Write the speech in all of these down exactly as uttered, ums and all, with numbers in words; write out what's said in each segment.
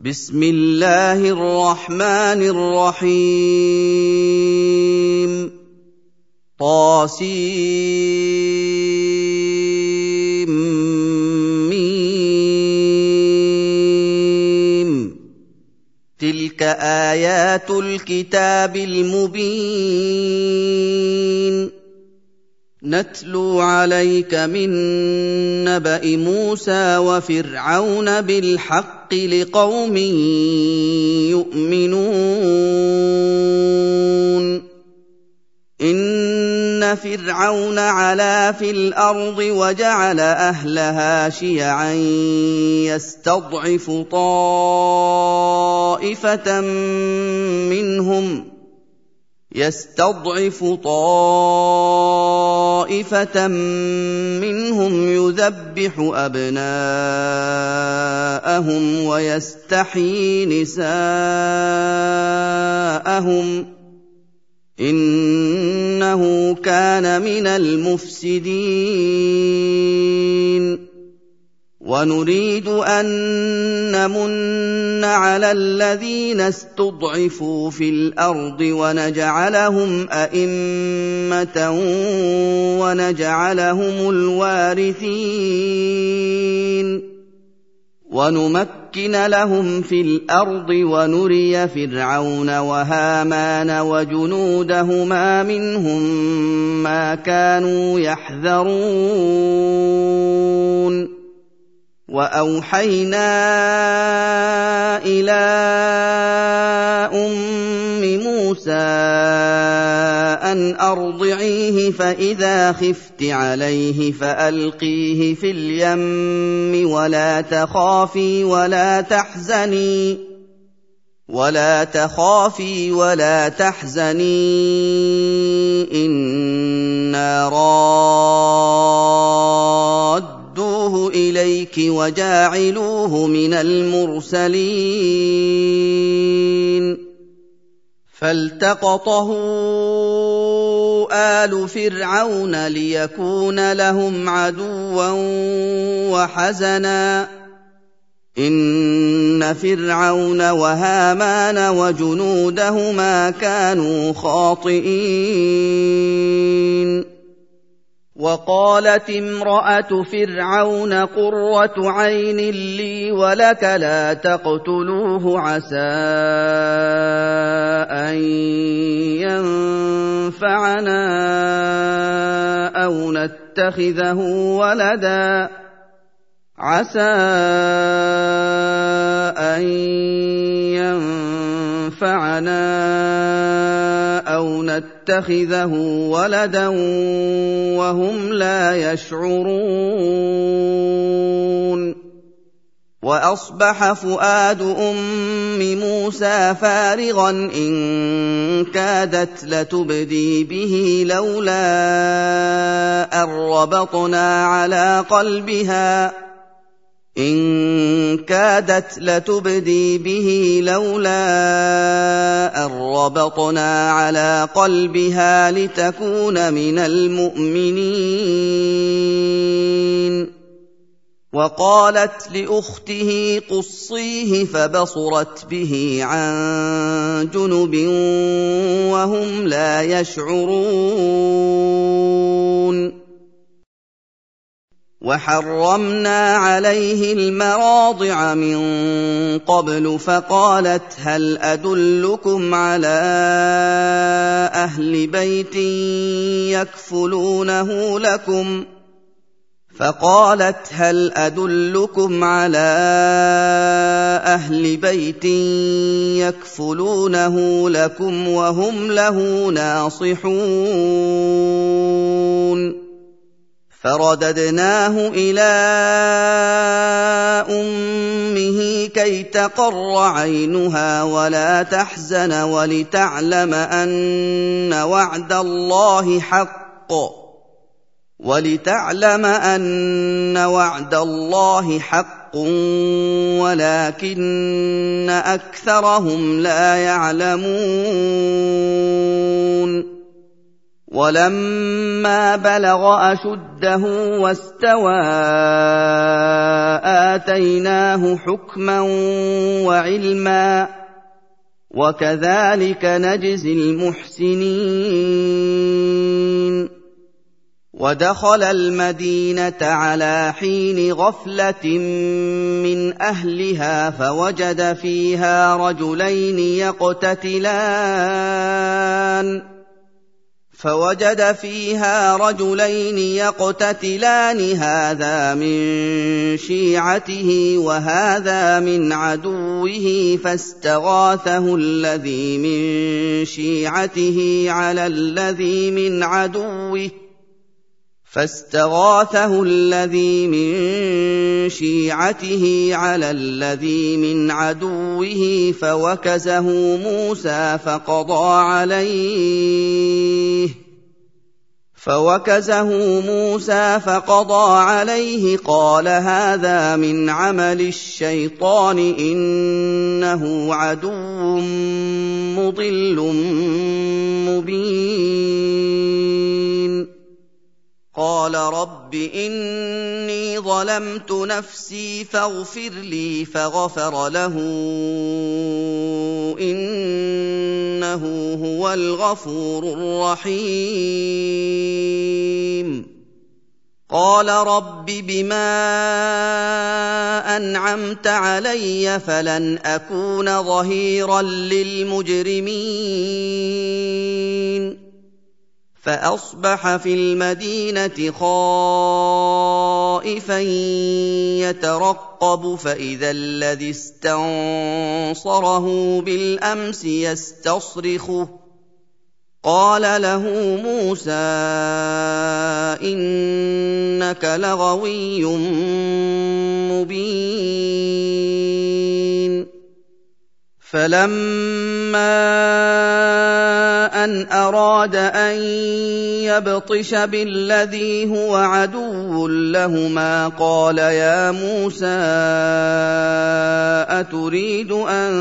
بسم الله الرحمن الرحيم طاسيم ميم تلك آيات الكتاب المبين نتلو عليك من نبأ موسى وفرعون بالحق لقوم يؤمنون إن فرعون علا في الأرض وجعل أهلها شيعا يستضعف طائفة منهم يستضعف طائفة منهم يذبح أبناءهم ويستحيي نساءهم إنه كان من المفسدين ونريد أن نمن على الذين استضعفوا في الأرض ونجعلهم أئمة ونجعلهم الوارثين ونمكن لهم في الأرض ونري فرعون وهامان وجنودهما منهم ما كانوا يحذرون وأوحينا إلى أم موسى أن أرضعيه فإذا خفت عليه فألقيه في اليم ولا تخافي ولا تحزني ولا تخافي ولا تحزني إنا رادوه إليك وجاعلوه من المرسلين فالتقطه آل فرعون ليكون لهم عدوا وحزنا إن فرعون وهامان وجنودهما كانوا خاطئين وقالت امرأة فرعون قرة عين لي ولك لا تقتلوه عسى أن ينفعنا أو نتخذه ولدا عسى أن ينفعنا أو نتخذه ولدا وهم لا يشعرون وأصبح فؤاد أم موسى فارغا إن كادت لتبدي به لولا أن ربطنا على قلبها إن كادت لتبدي به لولا أن ربطنا على قلبها لتكون من المؤمنين وقالت لأخته قصيه فبصرت به عن جنب وهم لا يشعرون وحرمنا عليه المراضع من قبل فقالت هل أدلكم على أهل بيت يكفلونه لكم فقالت هل أدلكم على أهل بيت يكفلونه لكم وهم له ناصحون فرددناه إلى أمه كي تقر عينها ولا تحزن ولتعلم أن وعد الله حق ولتعلم أن وعد الله حق ولكن أكثرهم لا يعلمون وَلَمَّا بَلَغَ أَشُدَّهُ وَاسْتَوَىٰ آتَيْنَاهُ حُكْمًا وَعِلْمًا ۚ وَكَذَٰلِكَ نَجْزِي الْمُحْسِنِينَ. وَدَخَلَ الْمَدِينَةَ عَلَىٰ حِينِ غَفْلَةٍ مِّنْ أَهْلِهَا فَوَجَدَ فِيهَا رَجُلَيْنِ يَقْتَتِلَانِ فوجد فيها رجلين يقتتلان هذا من شيعته وهذا من عدوه فاستغاثه الذي من شيعته على الذي من عدوه فاستغاثه الذي من شيعته على الذي من عدوه فوكزه موسى فقضى عليه فوكزه موسى فقضى عليه قال هذا من عمل الشيطان إنه عدو مضل مبين. قال رب إني ظلمت نفسي فاغفر لي فغفر له إنه هو الغفور الرحيم. قال رب بما أنعمت علي فلن أكون ظهيرا للمجرمين. فأصبح في المدينة خائفا يترقب فإذا الذي استنصره بالأمس يستصرخه قال له موسى إنك لغوي مبين. فلما أن أراد أن يبطش بالذي هو عدو لهما قال يا موسى أتريد أن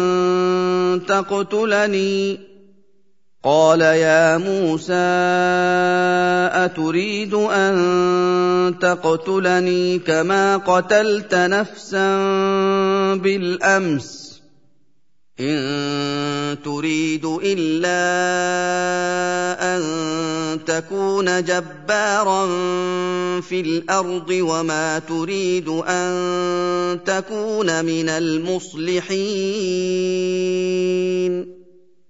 تقتلني قال يا موسى أتريد أن تقتلني كما قتلت نفسا بالأمس إن تريد إلا أن تكون جبارا في الأرض وما تريد أن تكون من المصلحين.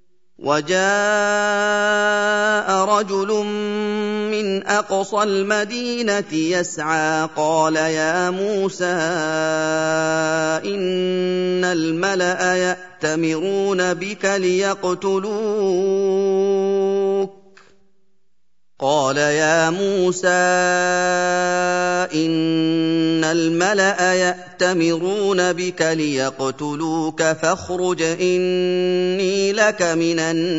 وجاء رجل من أقصى المدينة يسعى قال يا موسى إن الملأ يأتمرون بك ليقتلوك قال يا موسى إن الملأ يأتمرون بك ليقتلوك فاخرج إني لك من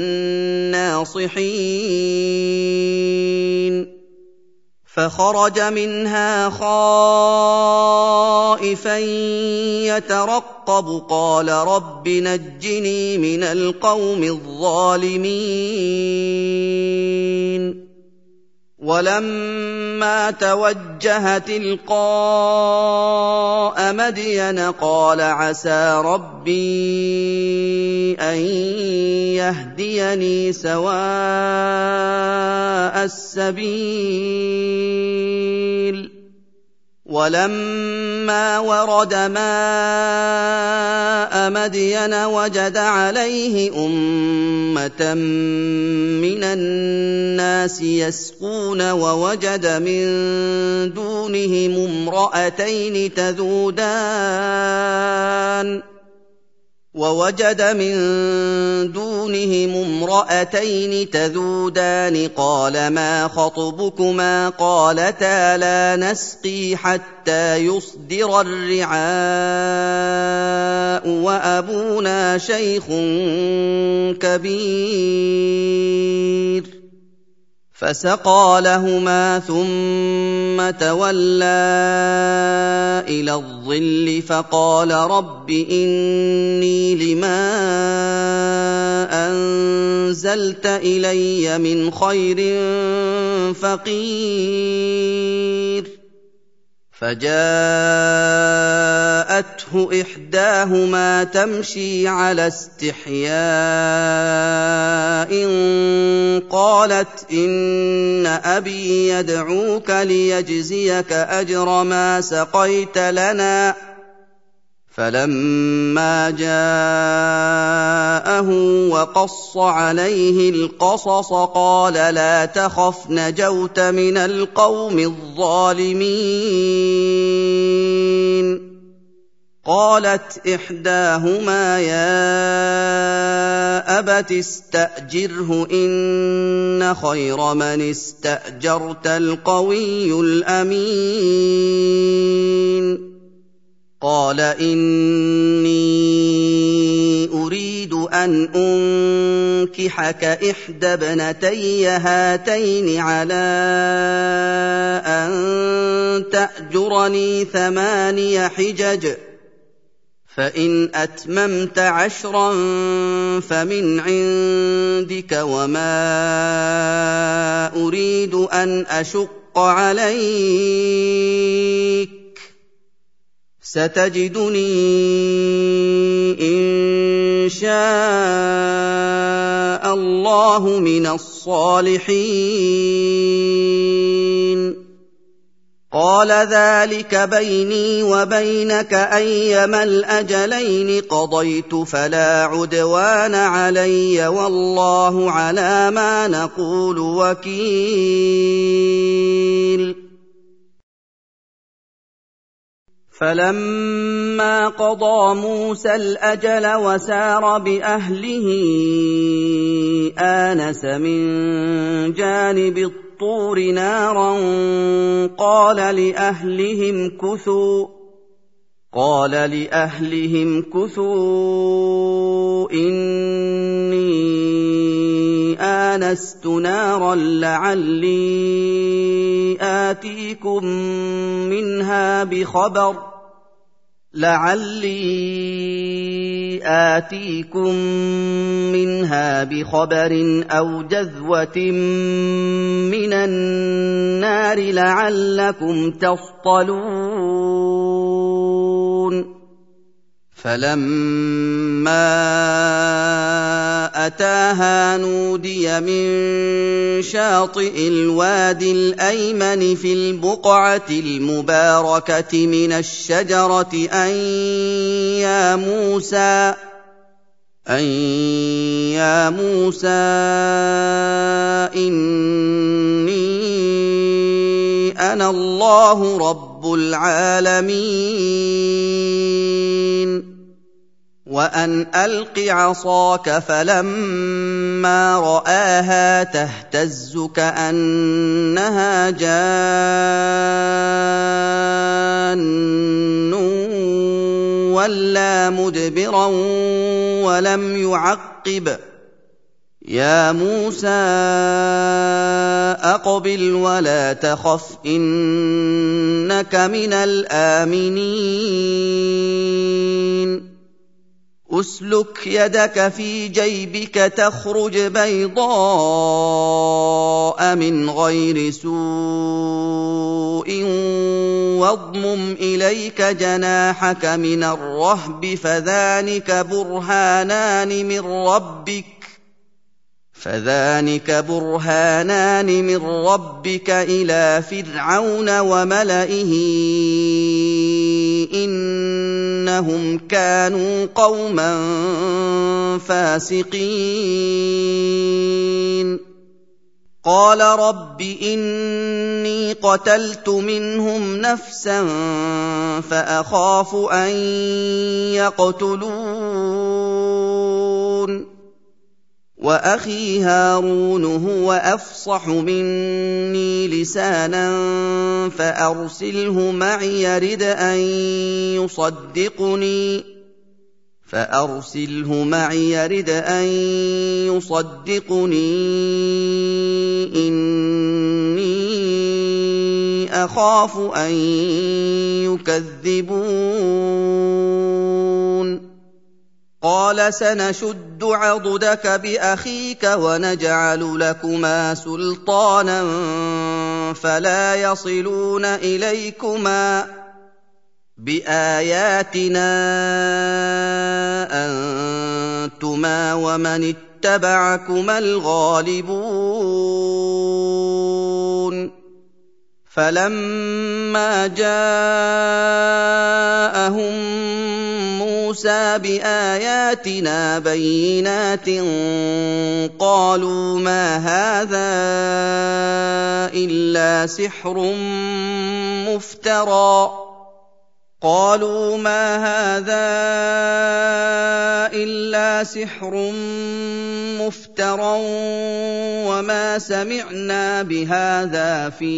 الناصحين. فخرج منها خائفا يترقب قال رب نجني من القوم الظالمين. ولما توجه تلقاء مدين قال عسى ربي أن يهديني سواء السبيل. ولما ورد ماء مدين وجد عليه أمة من الناس يسقون ووجد من دونهم امرأتين تذودان ووجد من دونهم امرأتين تذودان قال ما خطبكما قالتا لا نسقي حتى يصدر الرعاء وأبونا شيخ كبير. فسقى لهما ثم تولى إلى الظل فقال رب إني لما أَنزَلْتَ إِلَيَّ مِنْ خَيْرٍ فَقِيرٌ فَجَاءَتْهُ إِحْدَاهُمَا تَمْشِي عَلَى اسْتِحْيَاءٍ قَالَتْ إِنَّ أَبِي يَدْعُوكَ لِيَجْزِيَكَ أَجْرَ مَا سَقَيْتَ لَنَا فَلَمَّا جَاءَهُ وَقَصَّ عَلَيْهِ الْقَصَصَ قَالَ لَا تَخَفْ نَجَوْتَ مِنَ الْقَوْمِ الظَّالِمِينَ قَالَتْ إِحْدَاهُمَا يَا أَبَتِ اسْتَأْجِرْهُ إِنَّ خَيْرَ مَنِ اسْتَأْجَرْتَ الْقَوِيُّ الْأَمِينُ قَالَ إِنِّي أُرِيدُ أَنْ أُنكِحَكَ إِحْدَى ابْنَتَيَّ هَاتَيْنِ عَلَىٰ أَن تَأْجُرَنِي ثَمَانِيَ حِجَجٍ فَإِنْ أَتْمَمْتَ عَشْرًا فَمِنْ عِندِكَ وَمَا أُرِيدُ أَنْ أَشُقَّ عَلَيْكَ سَتَجِدُنِي إِن شَاءَ اللَّهُ مِنَ الصَّالِحِينَ قَالَ ذَٰلِكَ بَيْنِي وَبَيْنَكَ أَيَّمَا الْأَجَلَيْنِ قَضَيْتُ فَلَا عُدْوَانَ عَلَيَّ وَاللَّهُ عَلَىٰ مَا نَقُولُ وَكِيلٌ فَلَمَّا قَضَىٰ مُوسَى الْأَجَلَ وَسَارَ بِأَهْلِهِ آنَسَ مِن جَانِبِ الطُّورِ نَارًا قَالَ لِأَهْلِهِمْ كُثُوا قال لأهلهم كثوا إني آنست نارا لعلي آتيكم منها بخبر لعلي آتيكم منها بخبر أو جذوة من النار لعلكم تصطلون فلما أتاها نودي من شاطئ الوادي الأيمن في البقعة المباركة من الشجرة أن يا موسى أن يا موسى إني أنا الله رب العالمين وأن ألق عصاك فلما رآها تهتز كأنها جان وَلَّىٰ مُدْبِرًا وَلَمْ يُعَقِّبْ يَا مُوسَىٰ أَقْبِلْ وَلَا تَخَفْ إِنَّكَ مِنَ الْآمِنِينَ أُسْلُكْ يَدَكَ فِي جَيْبِكَ تَخْرُجْ بَيْضَاءَ مِنْ غَيْرِ سُوءٍ وَاضْمُمْ إِلَيْكَ جَنَاحَكَ مِنَ الرَّهْبِ فَذَانِكَ بُرْهَانَانِ مِنْ رَبِّكَ فَذَانِكَ بُرْهَانَانِ مِنْ رَبِّكَ إِلَىٰ فِرْعَوْنَ وَمَلَئِهِ إِنَّهُمْ كَانُوا قَوْمًا فَاسِقِينَ قَالَ رَبِّ إِنِّي قَتَلْتُ مِنْهُمْ نَفْسًا فَأَخَافُ أَن يَقْتُلُونِ وَأَخِي هَارُونُ هُوَ أَفْصَحُ مِنِّي لِسَانًا فَأَرْسِلْهُ مَعِيَ يَرِدْ أَن يُصَدِّقُنِي فَأَرْسِلْهُ مَعِيَ يَرِدْ أَن يُصَدِّقُنِي إِنِّي أَخَافُ أَن يُكَذِّبُونِ قال سنشد عضدك بأخيك ونجعل لكما سلطانا فلا يصلون إليكما بآياتنا أنتما ومن اتبعكما الغالبون فلما جاءهم موسى بآياتنا بينات قالوا ما هذا إلا سحر مفترى قالوا ما هذا إلا سحر مفترى وما سمعنا بهذا في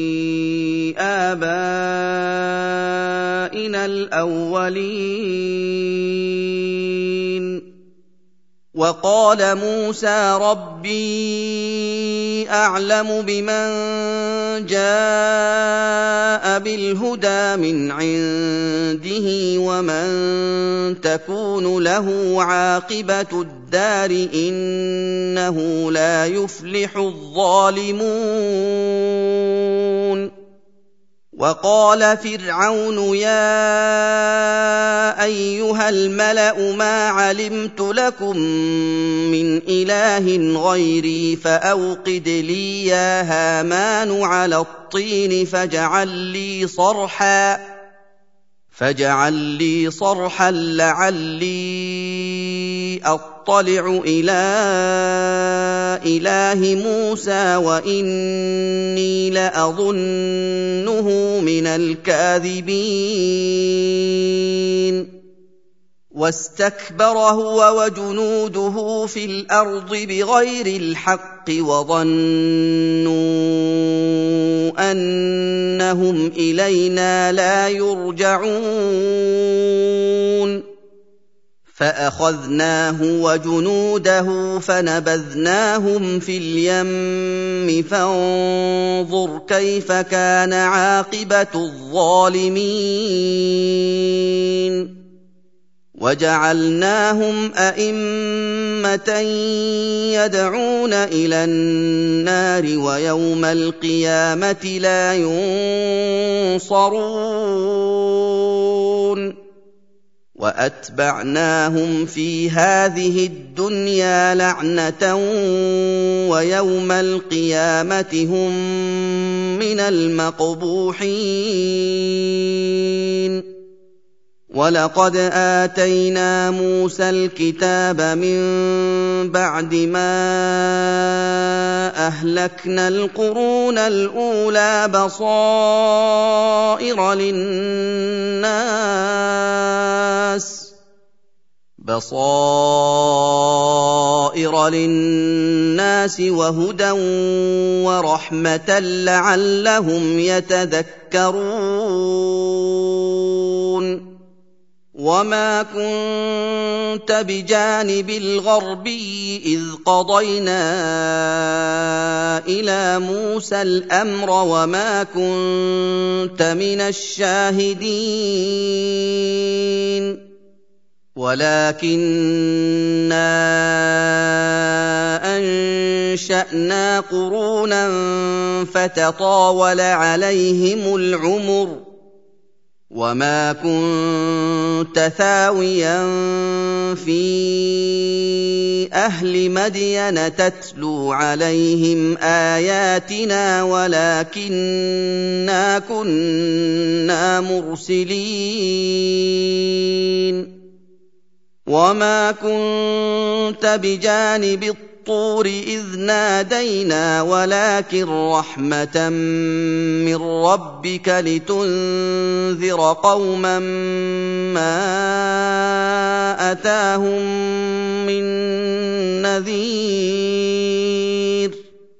آبائنا الأولين وقال موسى ربي أعلم بمن جاء بالهدى من عنده ومن تكون له عاقبة الدار إنه لا يفلح الظالمون وقال فرعون يا أيها الملأ ما علمت لكم من إله غيري فأوقد لي يا هامان على الطين فاجعل لي صرحا فاجعل لي صرحا لعلي أطلع إلى إله موسى وإني لأظنه من الكاذبين واستكبر هو وجنوده في الأرض بغير الحق وظنوا أنهم إلينا لا يرجعون فأخذناه وجنوده فنبذناهم في اليم فانظر كيف كان عاقبة الظالمين وجعلناهم أئمة يدعون إلى النار ويوم القيامة لا ينصرون وأتبعناهم في هذه الدنيا لعنة ويوم القيامة هم من المقبوحين وَلَقَدْ آتَيْنَا مُوسَى الْكِتَابَ مِن بَعْدِ مَا أَهْلَكْنَا الْقُرُونَ الْأُولَىٰ بَصَائِرَ لِلنَّاسِ بَصَائِرَ لِلنَّاسِ وَهُدًى وَرَحْمَةً لَّعَلَّهُمْ يَتَذَكَّرُونَ وَمَا كُنتَ بِجَانِبِ الْغَرْبِيِّ إِذْ قَضَيْنَا إِلَىٰ مُوسَى الْأَمْرَ وَمَا كُنتَ مِنَ الشَّاهِدِينَ وَلَٰكِنَّا أَنشَأْنَا قُرُونًا فَتَطَاوَلَ عَلَيْهِمُ الْعُمُرُ وَمَا كُنتَ ثَاوِيًا فِي أَهْلِ مَدْيَنَ تَتْلُو عَلَيْهِمْ آيَاتِنَا وَلَٰكِنَّا كُنَّا مُرْسِلِينَ وَمَا كُنتَ بِجَانِبِ الطُّورِ إِذْ نَادَيْنَا وَلَٰكِن رَّحْمَةً مِّن رَّبِّكَ لِتُنذِرَ قَوْمًا مَّا أَتَاهُم مِّن نَّذِيرٍ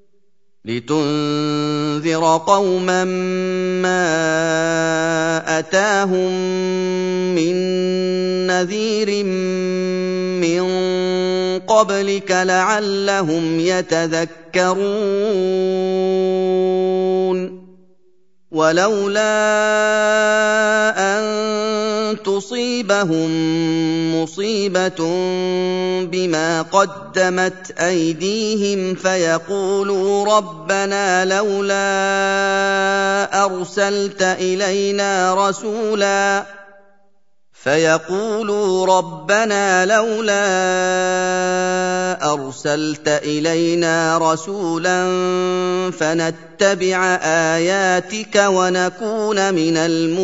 لِتُنذِرَ قَوْمًا مَّا أَتَاهُم مِّن نَّذِيرٍ مِّن قَبْلِكَ لَعَلَّهُمْ يَتَذَكَّرُونَ وَلَوْلَا أَن تصيبهم مصيبة بما قدمت أيديهم فيقولوا ربنا لولا أرسلت إلينا رسولا فيقولوا ربنا لولا أرسلت إلينا رسولا فنتبع آياتك ونكون من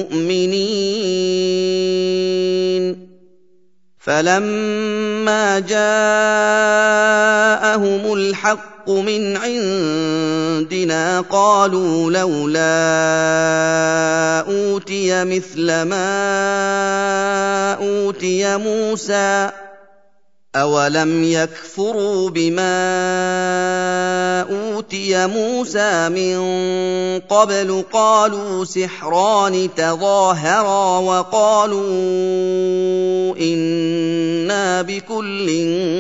المؤمنين فلما جاءهم الحق من عندنا قالوا لولا أوتي مثل ما أوتي موسى أولم يكفروا بما أوتي موسى من قبل قالوا سحران تظاهرا وقالوا إنا بكل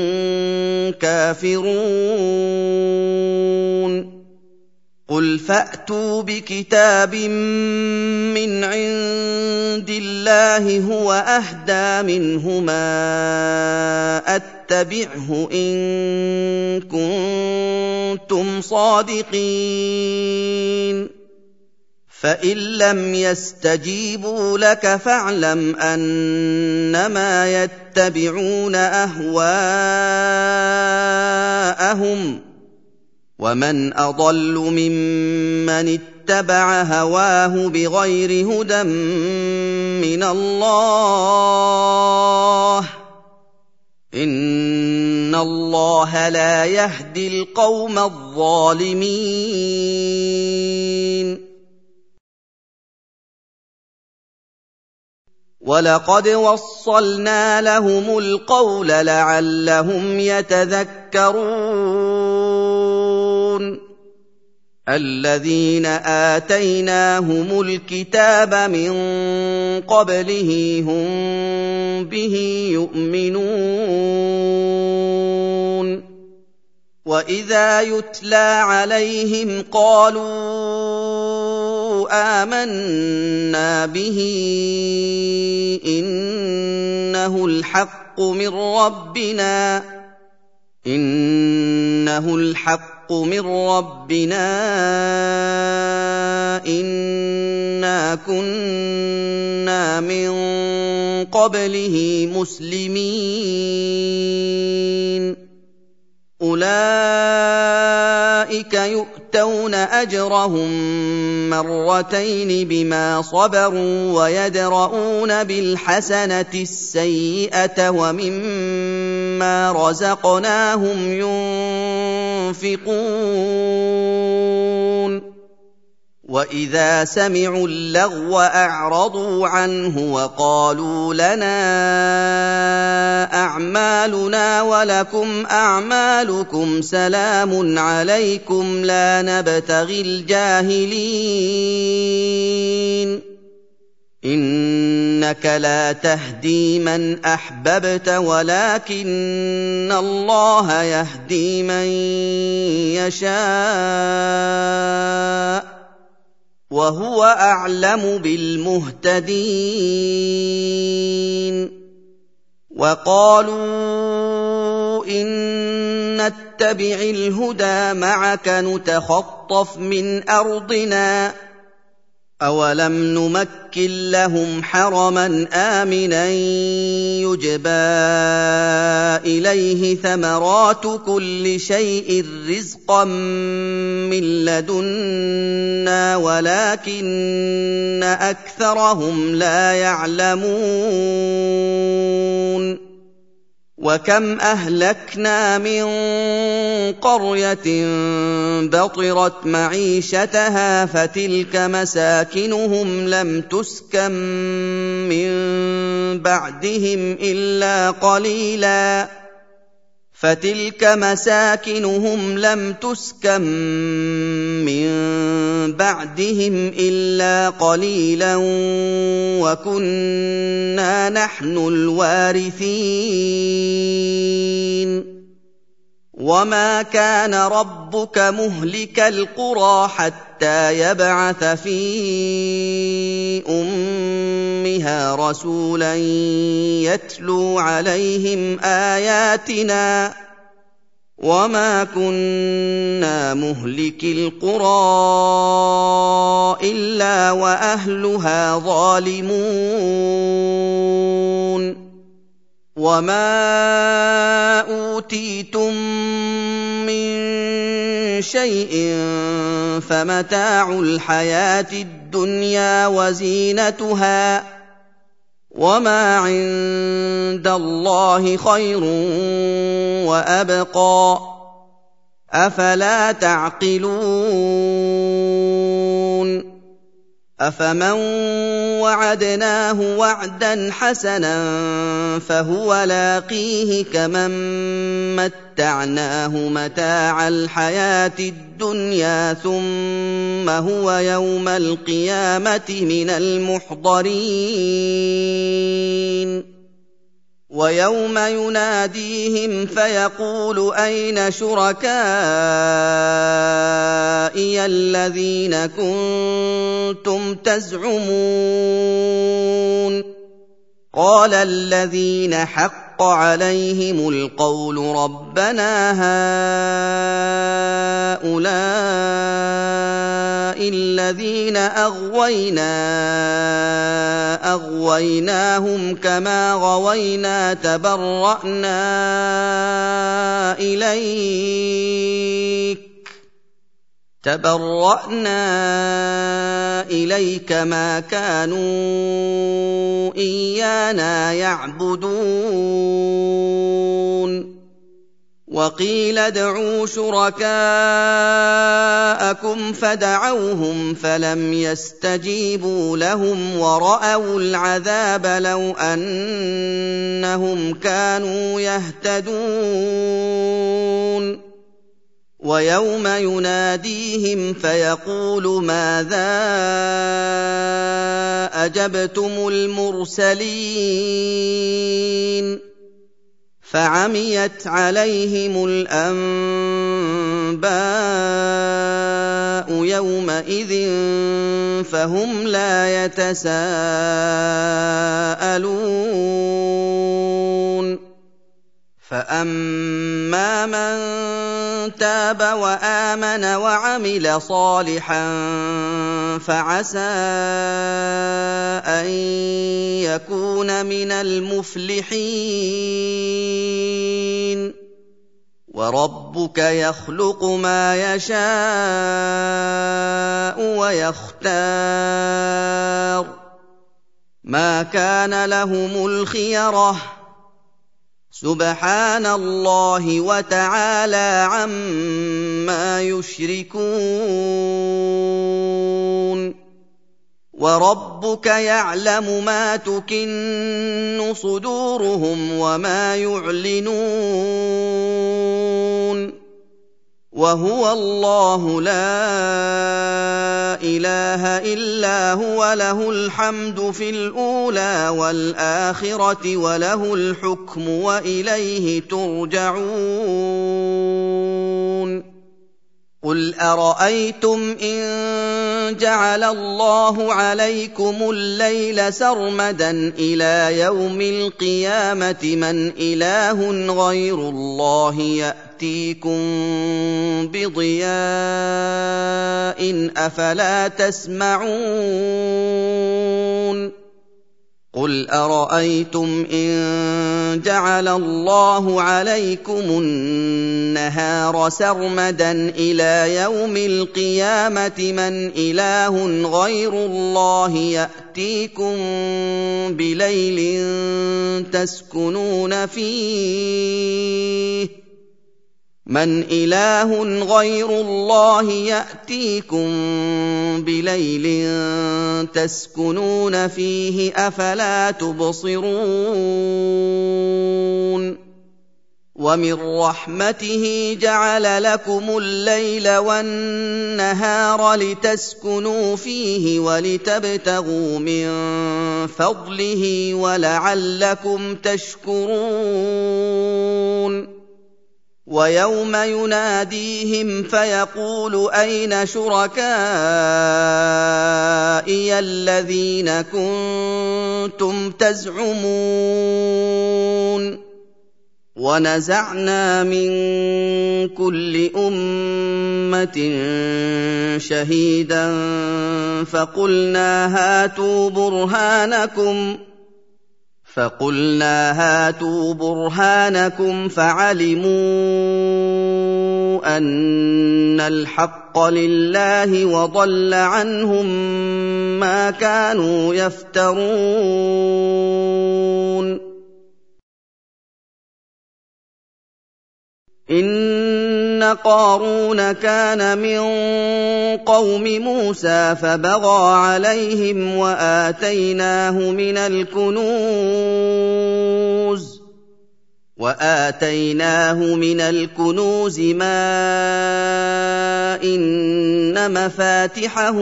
كافرون قل فأتوا بكتاب من عند الله هو أهدى منهما أتبعه إن كنتم صادقين فإن لم يستجيبوا لك فاعلم أنما يتبعون أهواءهم ومن أضل ممن اتبع هواه بغير هدى من الله إن الله لا يهدي القوم الظالمين وَلَقَدْ وَصَّلْنَا لَهُمُ الْقَوْلَ لَعَلَّهُمْ يَتَذَكَّرُونَ الَّذِينَ آتَيْنَاهُمُ الْكِتَابَ مِنْ قَبْلِهِ هُمْ بِهِ يُؤْمِنُونَ وَإِذَا يُتْلَى عَلَيْهِمْ قَالُوا آمَنَّا بِهِ إِنَّهُ الْحَقُّ مِنْ رَبِّنَا إِنَّهُ الْحَقُّ مِنْ رَبِّنَا إِنَّا كُنَّا مِنْ قَبْلِهِ مُسْلِمِينَ أُولَئِكَ يُؤْتَوْنَ أَجْرَهُم مَّرَّتَيْنِ بِمَا صَبَرُوا وَيَدْرَءُونَ بِالْحَسَنَةِ السَّيِّئَةَ وَمِمَّا رَزَقْنَاهُمْ يُنفِقُونَ وَإِذَا سَمِعُوا اللَّغْوَ أَعْرَضُوا عَنْهُ وَقَالُوا لَنَا أَعْمَالُنَا وَلَكُمْ أَعْمَالُكُمْ سَلَامٌ عَلَيْكُمْ لَا نَبْتَغِي الْجَاهِلِينَ إِنَّكَ لَا تَهْدِي مَنْ أَحْبَبْتَ وَلَكِنَّ اللَّهَ يَهْدِي مَن يَشَاءُ وَهُوَ أَعْلَمُ بِالْمُهْتَدِينَ وَقَالُوا إِن نَّتَّبِعِ الْهُدَىٰ مَعَكَ نُتَخَطَّفْ مِنْ أَرْضِنَا أَوَلَمْ نُمَكِّن لَّهُمْ حَرَمًا آمِنًا يُجْبَىٰ إِلَيْهِ ثَمَرَاتُ كُلِّ شَيْءٍ رِّزْقًا مِّن لَّدُنَّا وَلَٰكِنَّ أَكْثَرَهُمْ لَا يَعْلَمُونَ وَكَمْ أَهْلَكْنَا مِن قَرْيَةٍ بَطِرَتْ مَعِيشَتَهَا فَتِلْكَ مَسَاكِنُهُمْ لَمْ تُسْكَن مِّن بَعْدِهِمْ إِلَّا قَلِيلًا فَتِلْكَ مَسَاكِنُهُمْ لَمْ تُسْكَن مِّن بَعْدِهِمْ إِلَّا قَلِيلًا وَكُنَّا نَحْنُ الْوَارِثِينَ وَمَا كَانَ رَبُّكَ مُهْلِكَ الْقُرَىٰ حَتَّىٰ يَبْعَثَ فِي أُمِّهَا فيها رسولا يتلو عليهم آياتنا وما كنا مهلكي القرى إلا وأهلها ظالمون وما أوتيتم من شيء فمتاع الحياة الدنيا وزينتها وما عند الله خير وأبقى أفلا تعقلون أفمن وعدناه وعدا حسنا فهو لاقيه كمن متعناه متاع الحياة الدنيا ثم هو يوم القيامة من المحضرين ويوم يناديهم فيقول أين شركائي الذين كنتم تزعمون قال الذين حق عليهم القول ربنا هؤلاء الذين أغوينا أغويناهم كما غوينا تبرأنا إليك تبرأنا إليك ما كانوا إيانا يعبدون وقيل ادعوا شركاءكم فدعوهم فلم يستجيبوا لهم ورأوا العذاب لو أنهم كانوا يهتدون ويوم يناديهم فيقول ماذا أجبتم المرسلين فعميت عليهم الأنباء يومئذ فهم لا يتساءلون فأما من تاب وآمن وعمل صالحا فعسى أن يكون من المفلحين وربك يخلق ما يشاء ويختار ما كان لهم الخيرة سبحان الله وتعالى عما يشركون وربك يعلم ما تكن صدورهم وما يعلنون وهو الله لا إله إلا هو له الحمد في الأولى والآخرة وله الحكم وإليه ترجعون قل أرأيتم إن جعل الله عليكم الليل سرمدا إلى يوم القيامة من إله غير الله يأتيكم بضياء أفلا تسمعون قل أرأيتم إن جعل الله عليكم النهار سرمدا إلى يوم القيامة من إله غير الله يأتيكم بليل تسكنون فيه من إله غير الله يأتيكم بليل تسكنون فيه أفلا تبصرون ومن رحمته جعل لكم الليل والنهار لتسكنوا فيه ولتبتغوا من فضله ولعلكم تشكرون ويوم يناديهم فيقول أين شركائي الذين كنتم تزعمون ونزعنا من كل أمة شهيدا فقلنا هاتوا برهانكم فقلنا هاتوا برهانكم فعلموا أن الحق لله وضل عنهم ما كانوا يفترون إن قارون كان من قوم موسى فبغى عليهم وآتيناه من الكنوز وآتيناه من الكنوز ما إن مفاتحه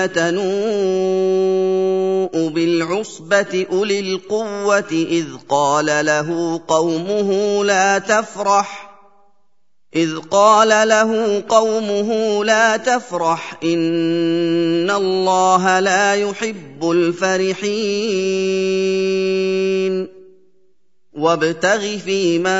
لتنوء بالعصبة أولي القوة إذ قال له قومه لا تفرح إذ قال له قومه لا تفرح إن الله لا يحب الفرحين وابتغ فيما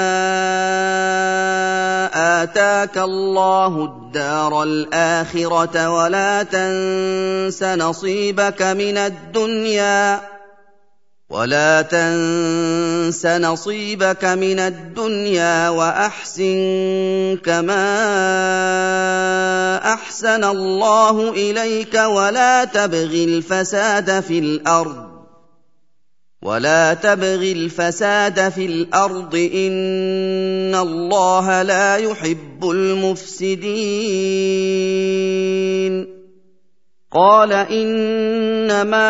آتاك الله الدار الآخرة ولا تنس نصيبك من الدنيا ولا تنس نصيبك من الدنيا وأحسن كما أحسن الله إليك ولا تبغ الفساد في الأرض ولا تبغ الفساد في الأرض إن الله لا يحب المفسدين قال إنما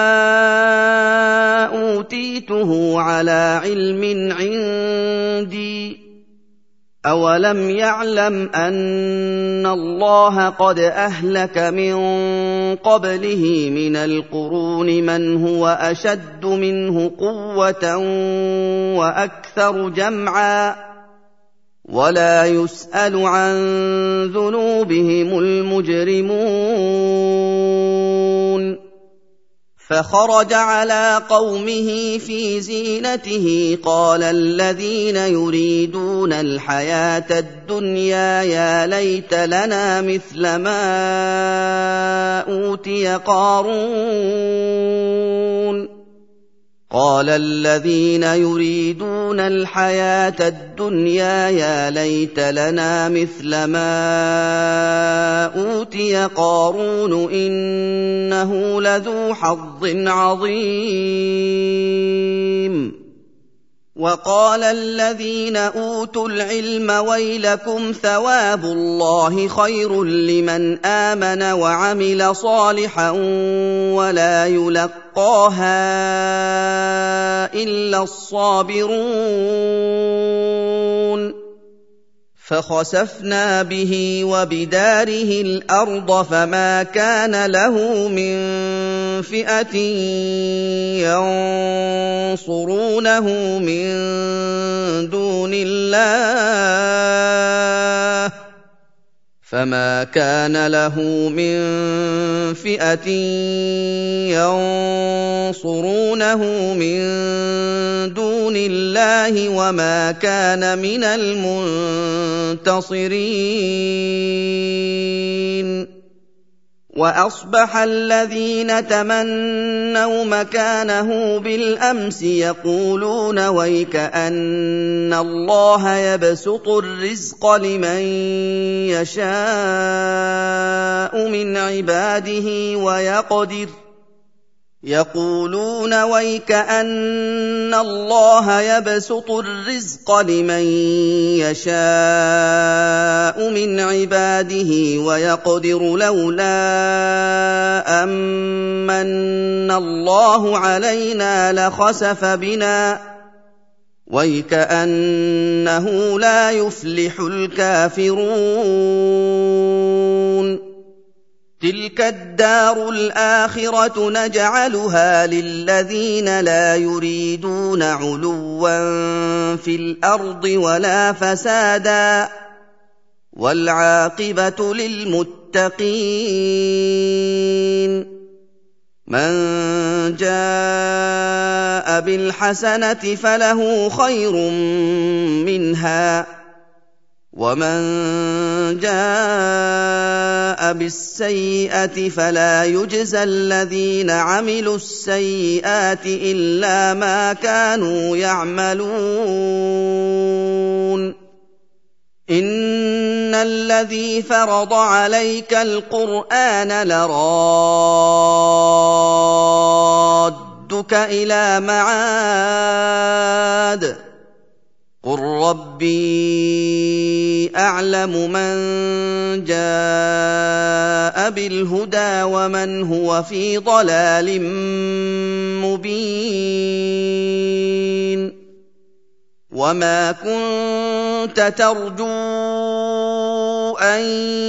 أوتيته على علم عندي أولم يعلم أن الله قد أهلك من قبله من القرون من هو أشد منه قوة وأكثر جمعا ولا يسأل عن ذنوبهم المجرمون فخرج على قومه في زينته قال الذين يريدون الحياة الدنيا يا ليت لنا مثل ما أوتي قارون قال الذين يريدون الحياة الدنيا يا ليت لنا مثل ما أوتي قارون إنه لذو حظ عظيم وقال الذين أوتوا العلم ويلكم ثواب الله خير لمن آمن وعمل صالحا ولا يلقاها إلا الصابرون فخسفنا به وبداره الأرض فما كان له من فئة ينصرونه من دون الله فما كان له من فئة ينصرونه من دون الله وما كان من المنتصرين وأصبح الذين تمنوا مكانه بالأمس يقولون ويكأن الله يبسط الرزق لمن يشاء من عباده ويقدر يقولون ويكأن الله يبسط الرزق لمن يشاء من عباده ويقدر لولا أمن الله علينا لخسف بنا ويكأنه لا يفلح الكافرون تلك الدار الآخرة نجعلها للذين لا يريدون علوا في الأرض ولا فسادا وَالْعَاقِبَةُ لِلْمُتَّقِينَ مَن جَاءَ بِالْحَسَنَةِ فَلَهُ خَيْرٌ مِّنْهَا وَمَن جَاءَ بِالسَّيِّئَةِ فَلَا يُجْزَى الَّذِينَ عَمِلُوا السَّيِّئَاتِ إِلَّا مَا كَانُوا يَعْمَلُونَ إِنَّ الَّذِي فَرَضَ عَلَيْكَ الْقُرْآنَ لَرَادُّكَ إِلَىٰ مَعَادٍ قُل رَّبِّي أَعْلَمُ مَن جَاءَ بِالْهُدَىٰ وَمَنْ هُوَ فِي ضَلَالٍ مُّبِينٍ وَمَا كُنتَ تَرْجُو أَن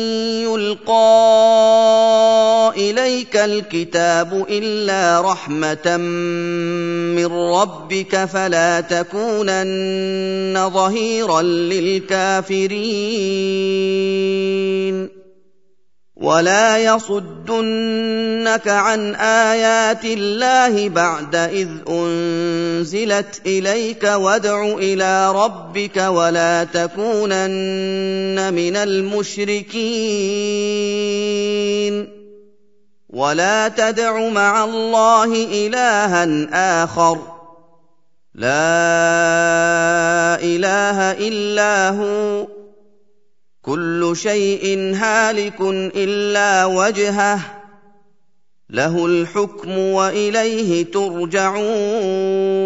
يُلْقَىٰ إِلَيْكَ الْكِتَابُ إِلَّا رَحْمَةً مِّن رَّبِّكَ فَلَا تَكُونَنَّ ظَهِيرًا لِّلْكَافِرِينَ وَلَا يَصُدُّنَّكَ عَنْ آيَاتِ اللَّهِ بَعْدَ إِذْ أُنزِلَتْ إِلَيْكَ وَادْعُ إِلَىٰ رَبِّكَ وَلَا تَكُونَنَّ مِنَ الْمُشْرِكِينَ وَلَا تَدْعُ مَعَ اللَّهِ إِلَٰهًا آخَرَ لَا إِلَٰهَ إِلَّا هُوَ كُلُّ شَيْءٍ هَالِكٌ إِلَّا وَجْهَهُ لَهُ الْحُكْمُ وَإِلَيْهِ تُرْجَعُونَ